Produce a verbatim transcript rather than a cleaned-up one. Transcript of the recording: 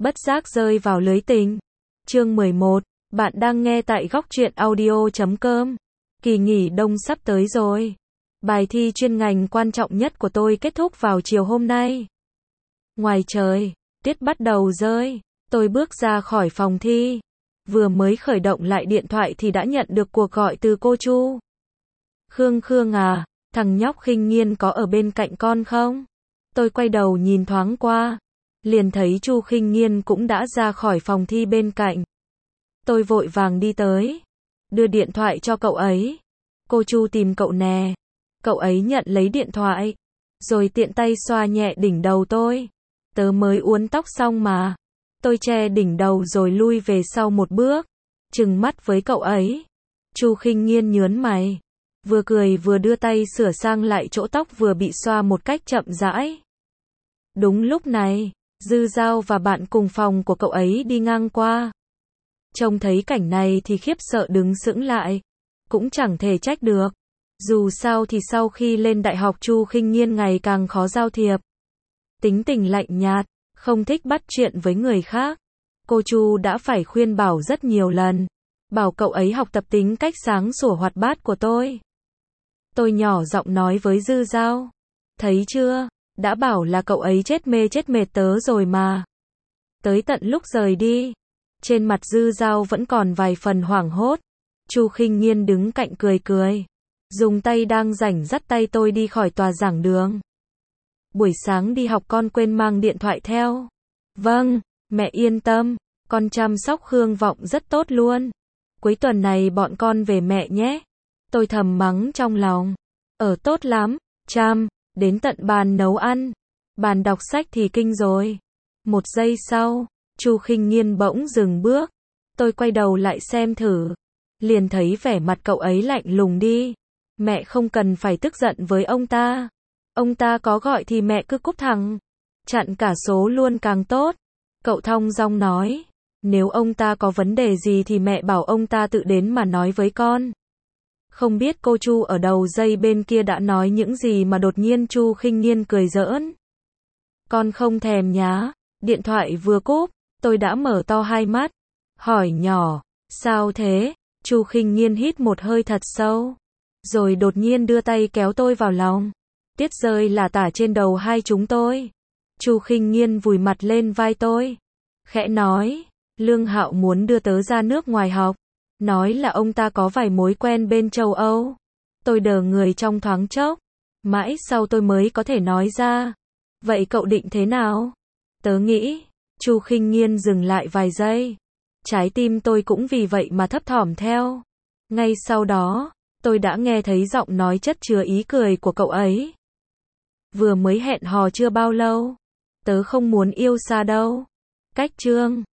bất giác rơi vào lưới tình. Chương mười một, bạn đang nghe tại góc truyện audio chấm com. Kỳ nghỉ đông sắp tới rồi. Bài thi chuyên ngành quan trọng nhất của tôi kết thúc vào chiều hôm nay. Ngoài trời, tuyết bắt đầu rơi. Tôi bước ra khỏi phòng thi. Vừa mới khởi động lại điện thoại thì đã nhận được cuộc gọi từ cô Chu. Khương Khương à, thằng nhóc Khinh Nghiên có ở bên cạnh con không? Tôi quay đầu nhìn thoáng qua. Liền thấy Chu Khinh Nghiên cũng đã ra khỏi phòng thi bên cạnh. Tôi vội vàng đi tới. Đưa điện thoại cho cậu ấy. Cô Chu tìm cậu nè. Cậu ấy nhận lấy điện thoại. Rồi tiện tay xoa nhẹ đỉnh đầu tôi. Tớ mới uốn tóc xong mà. Tôi che đỉnh đầu rồi lui về sau một bước. Trừng mắt với cậu ấy. Chu Khinh Nghiên nhớn mày. Vừa cười vừa đưa tay sửa sang lại chỗ tóc vừa bị xoa một cách chậm rãi. Đúng lúc này, Dư Dao và bạn cùng phòng của cậu ấy đi ngang qua. Trông thấy cảnh này thì khiếp sợ đứng sững lại. Cũng chẳng thể trách được. Dù sao thì sau khi lên đại học Chu Khinh Nghiên ngày càng khó giao thiệp. Tính tình lạnh nhạt, không thích bắt chuyện với người khác. Cô Chu đã phải khuyên bảo rất nhiều lần. Bảo cậu ấy học tập tính cách sáng sủa hoạt bát của tôi. Tôi nhỏ giọng nói với Dư Dao. Thấy chưa, đã bảo là cậu ấy chết mê chết mệt tớ rồi mà. Tới tận lúc rời đi, trên mặt Dư Dao vẫn còn vài phần hoảng hốt. Chu Khinh Nghiên đứng cạnh cười cười. Dùng tay đang rảnh dắt tay tôi đi khỏi tòa giảng đường. Buổi sáng đi học con quên mang điện thoại theo. Vâng, mẹ yên tâm, con chăm sóc Khương Vọng rất tốt luôn. Cuối tuần này bọn con về mẹ nhé. Tôi thầm mắng trong lòng. Ở tốt lắm, chăm, đến tận bàn nấu ăn. Bàn đọc sách thì kinh rồi. Một giây sau, Chu Khinh Nghiên bỗng dừng bước. Tôi quay đầu lại xem thử. Liền thấy vẻ mặt cậu ấy lạnh lùng đi. Mẹ không cần phải tức giận với ông ta. Ông ta có gọi thì mẹ cứ cúp thẳng. Chặn cả số luôn càng tốt. Cậu thong dong nói. Nếu ông ta có vấn đề gì thì mẹ bảo ông ta tự đến mà nói với con. Không biết cô Chu ở đầu dây bên kia đã nói những gì mà đột nhiên Chu Khinh Nghiên cười giỡn. Con không thèm nhá. Điện thoại vừa cúp, tôi đã mở to hai mắt. Hỏi nhỏ, sao thế? Chu Khinh Nghiên hít một hơi thật sâu. Rồi đột nhiên đưa tay kéo tôi vào lòng. Tiết rơi là tả trên đầu hai chúng tôi. Chu Khinh Nghiên vùi mặt lên vai tôi. Khẽ nói, Lương Hạo muốn đưa tớ ra nước ngoài học. Nói là ông ta có vài mối quen bên châu Âu. Tôi đờ người trong thoáng chốc. Mãi sau tôi mới có thể nói ra. Vậy cậu định thế nào? Tớ nghĩ. Chu Khinh Nghiên dừng lại vài giây. Trái tim tôi cũng vì vậy mà thấp thỏm theo. Ngay sau đó, tôi đã nghe thấy giọng nói chất chứa ý cười của cậu ấy. Vừa mới hẹn hò chưa bao lâu. Tớ không muốn yêu xa đâu. Cách chương